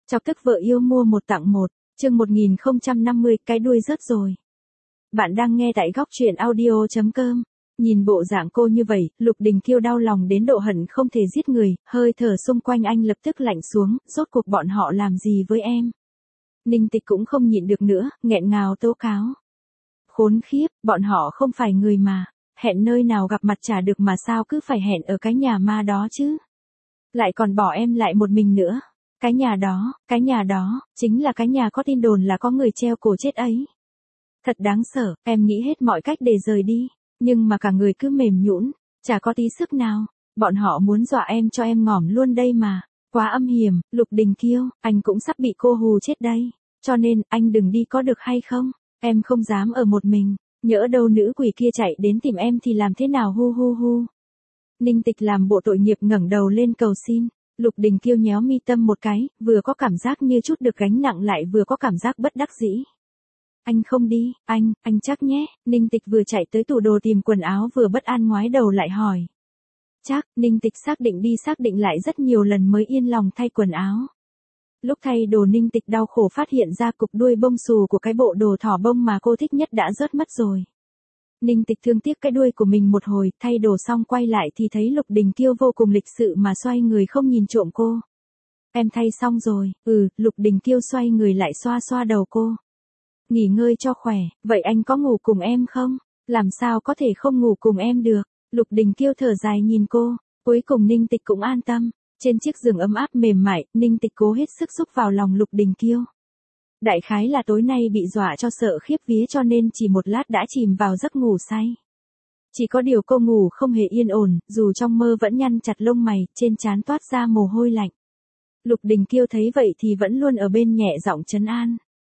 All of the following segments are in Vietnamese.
Chọc tức vợ yêu mua một tặng một, chương 1050, cái đuôi rớt rồi. Bạn đang nghe tại góc truyện audio.com. Nhìn bộ dạng cô như vậy, Lục Đình Kiêu đau lòng đến độ hận không thể giết người, hơi thở xung quanh anh lập tức lạnh xuống, rốt cuộc bọn họ làm gì với em. Ninh Tịch cũng không nhịn được nữa, nghẹn ngào tố cáo. Khốn khiếp, bọn họ không phải người mà, hẹn nơi nào gặp mặt chả được mà sao cứ phải hẹn ở cái nhà ma đó chứ. Lại còn bỏ em lại một mình nữa. Cái nhà đó, chính là cái nhà có tin đồn là có người treo cổ chết ấy. Thật đáng sợ, em nghĩ hết mọi cách để rời đi, nhưng mà cả người cứ mềm nhũn, chả có tí sức nào, bọn họ muốn dọa em cho em ngỏm luôn đây mà, quá âm hiểm, Lục Đình Kiêu, anh cũng sắp bị cô hù chết đây, cho nên, anh đừng đi có được hay không, em không dám ở một mình, nhỡ đâu nữ quỷ kia chạy đến tìm em thì làm thế nào hu hu hu. Ninh Tịch làm bộ tội nghiệp ngẩng đầu lên cầu xin. Lục Đình Kiêu nhéo mi tâm một cái, vừa có cảm giác như chút được gánh nặng lại vừa có cảm giác bất đắc dĩ. Anh không đi, anh chắc nhé, Ninh Tịch vừa chạy tới tủ đồ tìm quần áo vừa bất an ngoái đầu lại hỏi. Chắc, Ninh Tịch xác định lại rất nhiều lần mới yên lòng thay quần áo. Lúc thay đồ Ninh Tịch đau khổ phát hiện ra cục đuôi bông xù của cái bộ đồ thỏ bông mà cô thích nhất đã rớt mất rồi. Ninh Tịch thương tiếc cái đuôi của mình một hồi, thay đồ xong quay lại thì thấy Lục Đình Kiêu vô cùng lịch sự mà xoay người không nhìn trộm cô. Em thay xong rồi, Lục Đình Kiêu xoay người lại xoa xoa đầu cô. Nghỉ ngơi cho khỏe, vậy anh có ngủ cùng em không? Làm sao có thể không ngủ cùng em được? Lục Đình Kiêu thở dài nhìn cô, cuối cùng Ninh Tịch cũng an tâm. Trên chiếc giường ấm áp mềm mại, Ninh Tịch cố hết sức xúc vào lòng Lục Đình Kiêu. Đại khái là tối nay bị dọa cho sợ khiếp vía cho nên chỉ một lát đã chìm vào giấc ngủ say. Chỉ có điều cô ngủ không hề yên ổn, dù trong mơ vẫn nhăn chặt lông mày, trên trán toát ra mồ hôi lạnh. Lục Đình Kiêu thấy vậy thì vẫn luôn ở bên nhẹ giọng trấn an.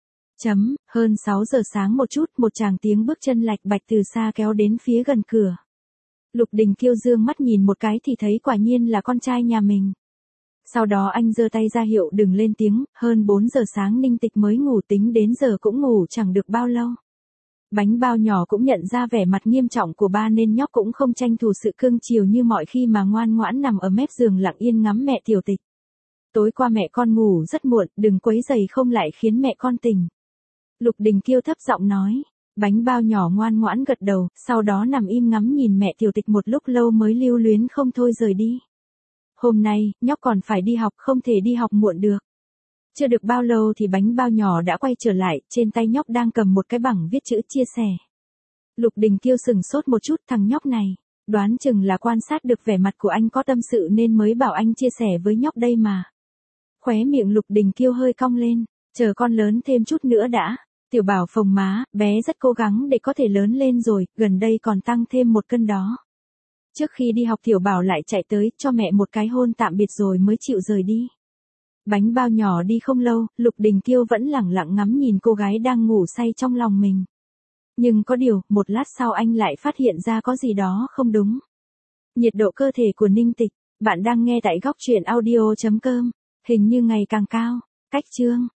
Hơn 6 giờ sáng một chút, một chàng tiếng bước chân lạch bạch từ xa kéo đến phía gần cửa. Lục Đình Kiêu dương mắt nhìn một cái thì thấy quả nhiên là con trai nhà mình. Sau đó anh giơ tay ra hiệu đừng lên tiếng, hơn 4 giờ sáng Ninh Tịch mới ngủ, tính đến giờ cũng ngủ chẳng được bao lâu. Bánh bao nhỏ cũng nhận ra vẻ mặt nghiêm trọng của ba nên nhóc cũng không tranh thủ sự cưng chiều như mọi khi mà ngoan ngoãn nằm ở mép giường lặng yên ngắm mẹ Tiểu Tịch. Tối qua mẹ con ngủ rất muộn, đừng quấy rầy không lại khiến mẹ con tỉnh. Lục Đình Kiêu thấp giọng nói. Bánh bao nhỏ ngoan ngoãn gật đầu, sau đó nằm im ngắm nhìn mẹ Tiểu Tịch một lúc lâu mới lưu luyến không thôi rời đi. Hôm nay, nhóc còn phải đi học, không thể đi học muộn được. Chưa được bao lâu thì bánh bao nhỏ đã quay trở lại, trên tay nhóc đang cầm một cái bảng viết chữ chia sẻ. Lục Đình Kiêu sừng sốt một chút, thằng nhóc này, đoán chừng là quan sát được vẻ mặt của anh có tâm sự nên mới bảo anh chia sẻ với nhóc đây mà. Khóe miệng Lục Đình Kiêu hơi cong lên, chờ con lớn thêm chút nữa đã. Tiểu Bảo phồng má, bé rất cố gắng để có thể lớn lên rồi, gần đây còn tăng thêm 1 cân đó. Trước khi đi học Tiểu Bảo lại chạy tới, cho mẹ một cái hôn tạm biệt rồi mới chịu rời đi. Bánh bao nhỏ đi không lâu, Lục Đình Kiêu vẫn lẳng lặng ngắm nhìn cô gái đang ngủ say trong lòng mình. Nhưng có điều, một lát sau anh lại phát hiện ra có gì đó không đúng. Nhiệt độ cơ thể của Ninh Tịch, bạn đang nghe tại góc truyện audio.com, hình như ngày càng cao. Cách chương